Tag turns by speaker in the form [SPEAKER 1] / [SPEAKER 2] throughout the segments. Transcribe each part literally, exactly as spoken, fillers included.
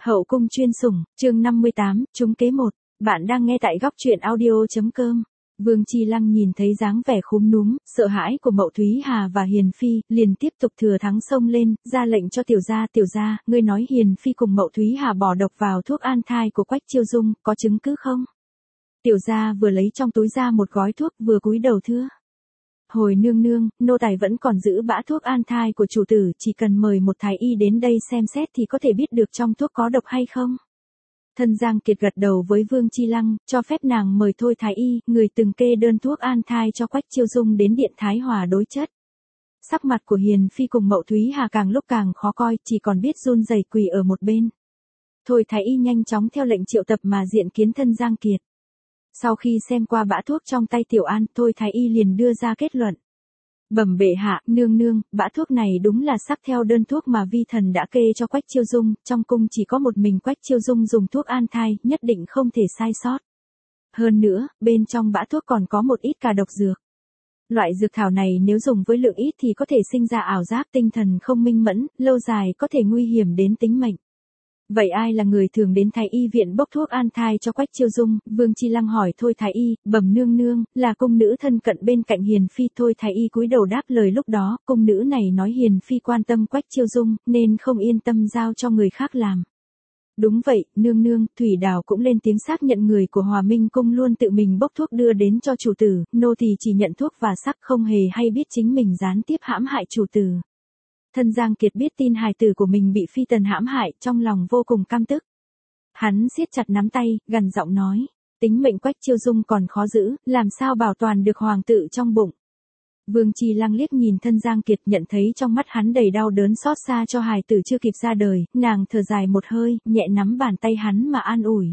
[SPEAKER 1] Hậu cung chuyên sủng, chương năm mươi tám, trúng kế một. Bạn đang nghe tại góc truyện audio.com. Vương Chi Lăng nhìn thấy dáng vẻ khúm núm, sợ hãi của Mậu Thúy Hà và Hiền Phi, liền tiếp tục thừa thắng xông lên, ra lệnh cho tiểu gia, tiểu gia, ngươi nói Hiền Phi cùng Mậu Thúy Hà bỏ độc vào thuốc an thai của Quách Chiêu Dung, có chứng cứ không? Tiểu gia vừa lấy trong túi ra một gói thuốc, vừa cúi đầu thưa. Hồi nương nương, nô tài vẫn còn giữ bã thuốc an thai của chủ tử, chỉ cần mời một thái y đến đây xem xét thì có thể biết được trong thuốc có độc hay không. Thân Giang Kiệt gật đầu với Vương Chi Lăng, cho phép nàng mời thôi thái y, người từng kê đơn thuốc an thai cho Quách Chiêu Dung đến điện Thái Hòa đối chất. Sắc mặt của Hiền Phi cùng Mậu Thúy Hà càng lúc càng khó coi, chỉ còn biết run rẩy quỳ ở một bên. Thôi thái y nhanh chóng theo lệnh triệu tập mà diện kiến thân Giang Kiệt. Sau khi xem qua bã thuốc trong tay Tiểu An, thôi thái y liền đưa ra kết luận. Bẩm bệ hạ, nương nương, bã thuốc này đúng là sắc theo đơn thuốc mà vi thần đã kê cho Quách Chiêu Dung, trong cung chỉ có một mình Quách Chiêu Dung dùng thuốc an thai, nhất định không thể sai sót. Hơn nữa, bên trong bã thuốc còn có một ít cả độc dược. Loại dược thảo này nếu dùng với lượng ít thì có thể sinh ra ảo giác tinh thần không minh mẫn, lâu dài có thể nguy hiểm đến tính mệnh. Vậy ai là người thường đến thái y viện bốc thuốc an thai cho Quách Chiêu Dung? Vương Chi Lăng hỏi thôi thái y, bẩm nương nương, là cung nữ thân cận bên cạnh Hiền Phi. Thôi thái y cúi đầu đáp lời lúc đó, cung nữ này nói Hiền Phi quan tâm Quách Chiêu Dung, nên không yên tâm giao cho người khác làm. Đúng vậy, nương nương, Thủy Đào cũng lên tiếng xác nhận người của Hòa Minh cung luôn tự mình bốc thuốc đưa đến cho chủ tử, nô thì chỉ nhận thuốc và sắc, không hề hay biết chính mình gián tiếp hãm hại chủ tử. Thân Giang Kiệt biết tin hài tử của mình bị Phi Tần hãm hại, trong lòng vô cùng căm tức. Hắn siết chặt nắm tay, gằn giọng nói, tính mệnh Quách Chiêu Dung còn khó giữ, làm sao bảo toàn được hoàng tử trong bụng. Vương Chi Lăng liếc nhìn thân Giang Kiệt, nhận thấy trong mắt hắn đầy đau đớn xót xa cho hài tử chưa kịp ra đời, nàng thở dài một hơi, nhẹ nắm bàn tay hắn mà an ủi.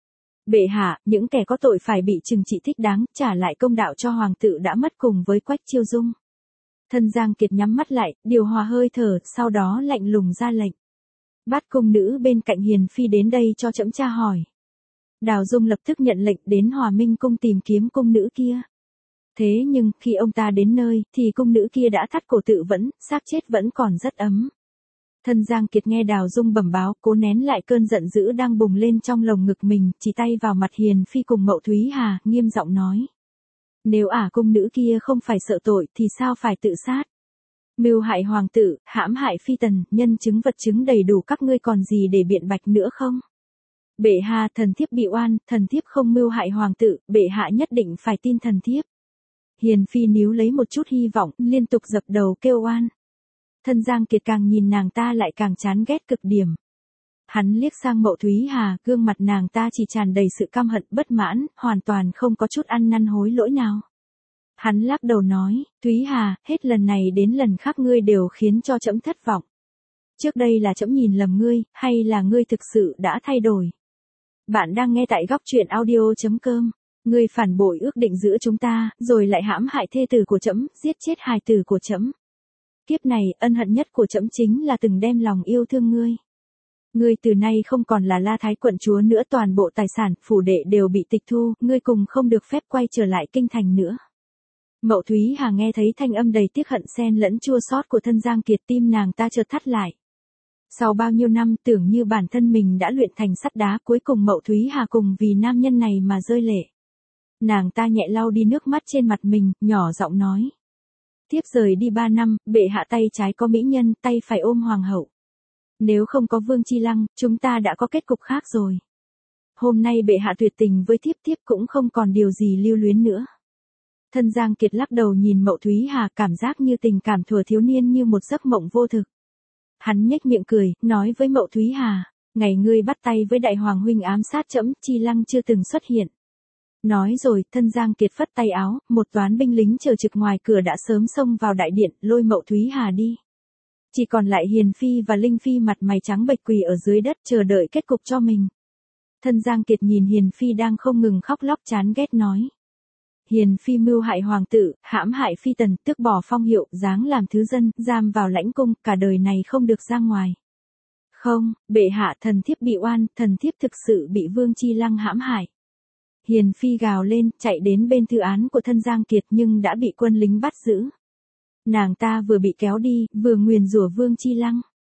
[SPEAKER 1] Bệ hạ, những kẻ có tội phải bị trừng trị thích đáng, trả lại công đạo cho hoàng tử đã mất cùng với Quách Chiêu Dung. Thân Giang Kiệt nhắm mắt lại, điều hòa hơi thở, sau đó lạnh lùng ra lệnh. Bắt cung nữ bên cạnh Hiền Phi đến đây cho trẫm tra hỏi. Đào Dung lập tức nhận lệnh đến Hòa Minh cung tìm kiếm cung nữ kia. Thế nhưng, khi ông ta đến nơi, thì cung nữ kia đã thắt cổ tự vẫn, xác chết vẫn còn rất ấm. Thân Giang Kiệt nghe Đào Dung bẩm báo, cố nén lại cơn giận dữ đang bùng lên trong lồng ngực mình, chỉ tay vào mặt Hiền Phi cùng Mậu Thúy Hà, nghiêm giọng nói. Nếu ả cung nữ kia không phải sợ tội thì sao phải tự sát? Mưu hại hoàng tử, hãm hại Phi Tần, nhân chứng vật chứng đầy đủ, các ngươi còn gì để biện bạch nữa không? Bệ hạ, thần thiếp bị oan, thần thiếp không mưu hại hoàng tử, bệ hạ nhất định phải tin thần thiếp. Hiền Phi níu lấy một chút hy vọng, liên tục dập đầu kêu oan. Thân Giang Kiệt càng nhìn nàng ta lại càng chán ghét cực điểm. Hắn liếc sang Mậu Thúy Hà, gương mặt nàng ta chỉ tràn đầy sự căm hận bất mãn, hoàn toàn không có chút ăn năn hối lỗi nào. Hắn lắc đầu nói, Thúy Hà, hết lần này đến lần khác ngươi đều khiến cho trẫm thất vọng. Trước đây là trẫm nhìn lầm ngươi, hay là ngươi thực sự đã thay đổi? Bạn đang nghe tại góc truyện audio.com. Ngươi phản bội ước định giữa chúng ta, rồi lại hãm hại thê tử của trẫm, giết chết hài tử của trẫm. Kiếp này, ân hận nhất của trẫm chính là từng đem lòng yêu thương ngươi. Ngươi từ nay không còn là La Thái quận chúa nữa, toàn bộ tài sản, phủ đệ đều bị tịch thu, ngươi cùng không được phép quay trở lại kinh thành nữa. Mậu Thúy Hà nghe thấy thanh âm đầy tiếc hận xen lẫn chua xót của thân Giang Kiệt, tim nàng ta chợt thắt lại. Sau bao nhiêu năm tưởng như bản thân mình đã luyện thành sắt đá, cuối cùng Mậu Thúy Hà cùng vì nam nhân này mà rơi lệ. Nàng ta nhẹ lau đi nước mắt trên mặt mình, nhỏ giọng nói. Tiếp rời đi ba năm, bệ hạ tay trái có mỹ nhân, tay phải ôm hoàng hậu. Nếu không có Vương Chi Lăng, chúng ta đã có kết cục khác rồi. Hôm nay bệ hạ tuyệt tình với thiếp, thiếp cũng không còn điều gì lưu luyến nữa. Thân Giang Kiệt lắc đầu nhìn Mậu Thúy Hà, cảm giác như tình cảm thuở thiếu niên như một giấc mộng vô thực. Hắn nhếch miệng cười, nói với Mậu Thúy Hà, ngày ngươi bắt tay với đại hoàng huynh ám sát trẫm, Chi Lăng chưa từng xuất hiện. Nói rồi, thân Giang Kiệt phất tay áo, một toán binh lính chờ trực ngoài cửa đã sớm xông vào đại điện, lôi Mậu Thúy Hà đi. Chỉ còn lại Hiền Phi và Linh Phi mặt mày trắng bệch quỳ ở dưới đất chờ đợi kết cục cho mình. Thân Giang Kiệt nhìn Hiền Phi đang không ngừng khóc lóc chán ghét nói. Hiền Phi mưu hại hoàng tử, hãm hại Phi Tần, tước bỏ phong hiệu, giáng làm thứ dân, giam vào lãnh cung, cả đời này không được ra ngoài. Không, bệ hạ, thần thiếp bị oan, thần thiếp thực sự bị Vương Chi Lăng hãm hại. Hiền Phi gào lên, chạy đến bên thư án của thân Giang Kiệt nhưng đã bị quân lính bắt giữ. Nàng ta vừa bị kéo đi, vừa nguyền rủa Vương Chi Lăng.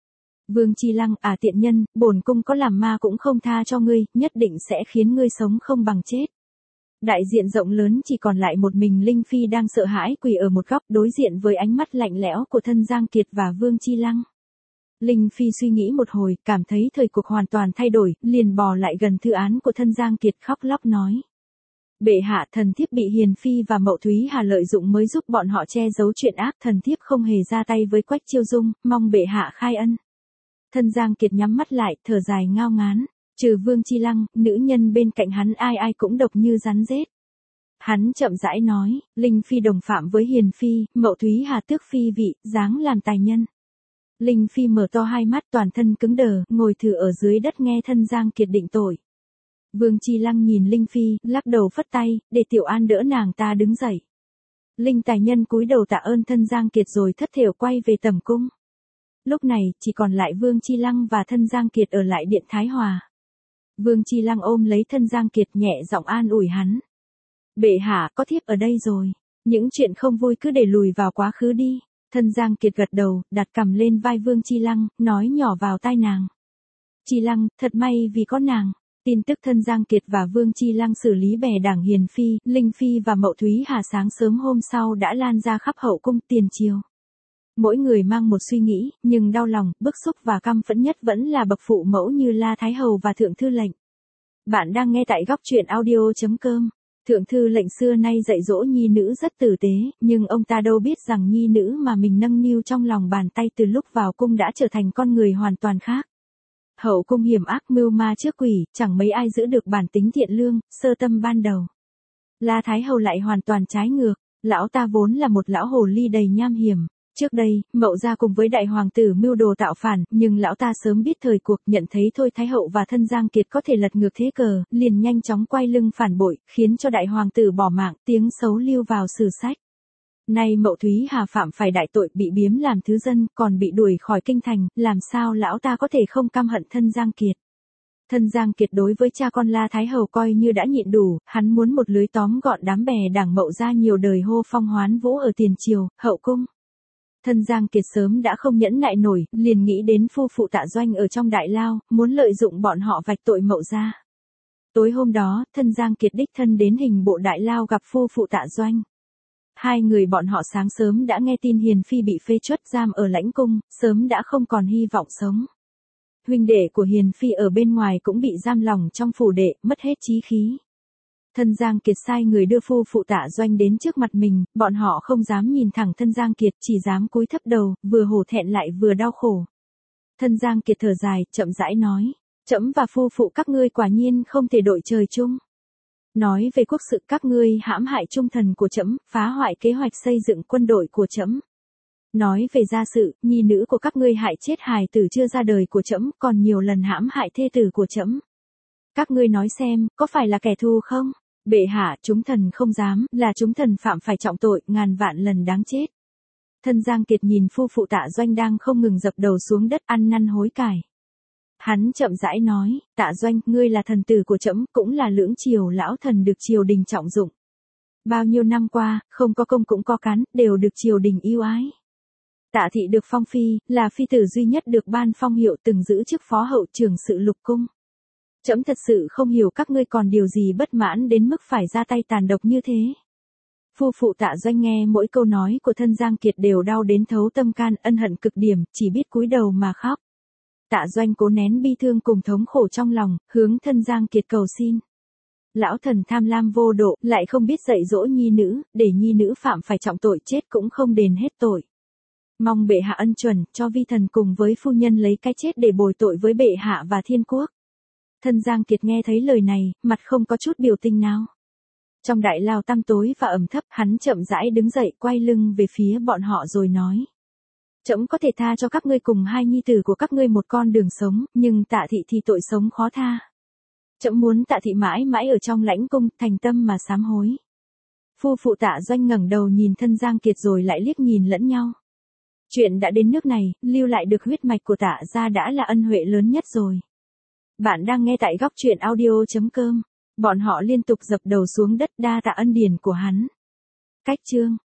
[SPEAKER 1] Vương Chi Lăng, à tiện nhân, bổn cung có làm ma cũng không tha cho ngươi, nhất định sẽ khiến ngươi sống không bằng chết. Đại diện rộng lớn chỉ còn lại một mình Linh Phi đang sợ hãi quỳ ở một góc đối diện với ánh mắt lạnh lẽo của thân Giang Kiệt và Vương Chi Lăng. Linh Phi suy nghĩ một hồi, cảm thấy thời cuộc hoàn toàn thay đổi, liền bò lại gần thư án của thân Giang Kiệt khóc lóc nói. Bệ hạ, thần thiếp bị Hiền Phi và Mậu Thúy Hà lợi dụng mới giúp bọn họ che giấu chuyện ác, thần thiếp không hề ra tay với Quách Chiêu Dung, mong bệ hạ khai ân. Thân Giang Kiệt nhắm mắt lại, thở dài ngao ngán, trừ Vương Chi Lăng, nữ nhân bên cạnh hắn ai ai cũng độc như rắn rết. Hắn chậm rãi nói, Linh Phi đồng phạm với Hiền Phi, Mậu Thúy Hà tước phi vị, dáng làm tài nhân. Linh Phi mở to hai mắt toàn thân cứng đờ, ngồi thử ở dưới đất nghe thân Giang Kiệt định tội. Vương Chi Lăng nhìn Linh Phi, lắc đầu phất tay, để Tiểu An đỡ nàng ta đứng dậy. Linh tài nhân cúi đầu tạ ơn thân Giang Kiệt rồi thất thểu quay về tẩm cung. Lúc này, chỉ còn lại Vương Chi Lăng và thân Giang Kiệt ở lại điện Thái Hòa. Vương Chi Lăng ôm lấy thân Giang Kiệt nhẹ giọng an ủi hắn. Bệ hạ, có thiếp ở đây rồi. Những chuyện không vui cứ để lùi vào quá khứ đi. Thân Giang Kiệt gật đầu, đặt cằm lên vai Vương Chi Lăng, nói nhỏ vào tai nàng. Chi Lăng, thật may vì có nàng. Tin tức thân Giang Kiệt và Vương Chi Lăng xử lý bè đảng Hiền Phi, Linh Phi và Mậu Thúy Hà sáng sớm hôm sau đã lan ra khắp hậu cung tiền triều. Mỗi người mang một suy nghĩ, nhưng đau lòng, bức xúc và căm phẫn nhất vẫn là bậc phụ mẫu như La Thái Hầu và Thượng Thư Lệnh. Bạn đang nghe tại góc truyện audio chấm com. Thượng Thư Lệnh xưa nay dạy dỗ nhi nữ rất tử tế, nhưng ông ta đâu biết rằng nhi nữ mà mình nâng niu trong lòng bàn tay từ lúc vào cung đã trở thành con người hoàn toàn khác. Hậu cung hiểm ác mưu ma trước quỷ, chẳng mấy ai giữ được bản tính thiện lương, sơ tâm ban đầu. La Thái Hầu lại hoàn toàn trái ngược, lão ta vốn là một lão hồ ly đầy nham hiểm. Trước đây, Mậu gia cùng với đại hoàng tử mưu đồ tạo phản, nhưng lão ta sớm biết thời cuộc, nhận thấy Thôi Thái Hậu và thân Giang Kiệt có thể lật ngược thế cờ, liền nhanh chóng quay lưng phản bội, khiến cho đại hoàng tử bỏ mạng, tiếng xấu lưu vào sử sách. Nay Mậu Thúy Hà phạm phải đại tội, bị biếm làm thứ dân, còn bị đuổi khỏi kinh thành, làm sao lão ta có thể không căm hận thân Giang Kiệt. Thân Giang Kiệt đối với cha con La Thái Hầu coi như đã nhịn đủ, hắn muốn một lưới tóm gọn đám bè đảng Mậu gia nhiều đời hô phong hoán vũ ở tiền triều, hậu cung. Thân Giang Kiệt sớm đã không nhẫn nại nổi, liền nghĩ đến phu phụ Tạ Doanh ở trong đại lao, muốn lợi dụng bọn họ vạch tội Mậu gia. Tối hôm đó, thân Giang Kiệt đích thân đến hình bộ đại lao gặp phu phụ Tạ Doanh. Hai người bọn họ sáng sớm đã nghe tin Hiền Phi bị phê truất giam ở lãnh cung, sớm đã không còn hy vọng sống. Huynh đệ của Hiền Phi ở bên ngoài cũng bị giam lỏng trong phủ đệ, mất hết chí khí. Thân Giang Kiệt sai người đưa phu phụ Tạ Doanh đến trước mặt mình, bọn họ không dám nhìn thẳng thân Giang Kiệt, chỉ dám cúi thấp đầu, vừa hổ thẹn lại vừa đau khổ. Thân Giang Kiệt thở dài, chậm rãi nói, trẫm và phu phụ các ngươi quả nhiên không thể đội trời chung. Nói về quốc sự, các ngươi hãm hại trung thần của trẫm, phá hoại kế hoạch xây dựng quân đội của trẫm. Nói về gia sự, nhi nữ của các ngươi hại chết hài tử chưa ra đời của trẫm, còn nhiều lần hãm hại thê tử của trẫm. Các ngươi nói xem, có phải là kẻ thù không? Bệ hạ, chúng thần không dám, là chúng thần phạm phải trọng tội, ngàn vạn lần đáng chết. Thân Giang Kiệt nhìn phu phụ Tạ Doanh đang không ngừng dập đầu xuống đất ăn năn hối cải. Hắn chậm rãi nói, Tạ Doanh, ngươi là thần tử của trẫm, cũng là lưỡng triều lão thần được triều đình trọng dụng. Bao nhiêu năm qua, không có công cũng có cán, đều được triều đình yêu ái. Tạ thị được phong phi, là phi tử duy nhất được ban phong hiệu, từng giữ chức phó hậu trưởng sự lục cung. Trẫm thật sự không hiểu các ngươi còn điều gì bất mãn đến mức phải ra tay tàn độc như thế. Phu phụ Tạ Doanh nghe mỗi câu nói của thân Giang Kiệt đều đau đến thấu tâm can, ân hận cực điểm, chỉ biết cúi đầu mà khóc. Tạ Doanh cố nén bi thương cùng thống khổ trong lòng, hướng thân Giang Kiệt cầu xin. Lão thần tham lam vô độ, lại không biết dạy dỗ nhi nữ, để nhi nữ phạm phải trọng tội, chết cũng không đền hết tội. Mong bệ hạ ân chuẩn, cho vi thần cùng với phu nhân lấy cái chết để bồi tội với bệ hạ và thiên quốc. Thân Giang Kiệt nghe thấy lời này, mặt không có chút biểu tình nào. Trong đại lao tăm tối và ẩm thấp, hắn chậm rãi đứng dậy, quay lưng về phía bọn họ rồi nói. Trẫm có thể tha cho các ngươi cùng hai nhi tử của các ngươi một con đường sống, nhưng Tạ thị thì tội sống khó tha. Trẫm muốn Tạ thị mãi mãi ở trong lãnh cung, thành tâm mà sám hối. Phu phụ Tạ Doanh ngẩng đầu nhìn thân Giang Kiệt rồi lại liếc nhìn lẫn nhau. Chuyện đã đến nước này, lưu lại được huyết mạch của Tạ gia đã là ân huệ lớn nhất rồi. Bạn đang nghe tại góc truyện audio chấm com. Bọn họ liên tục dập đầu xuống đất đa tạ ân điển của hắn. Cách chương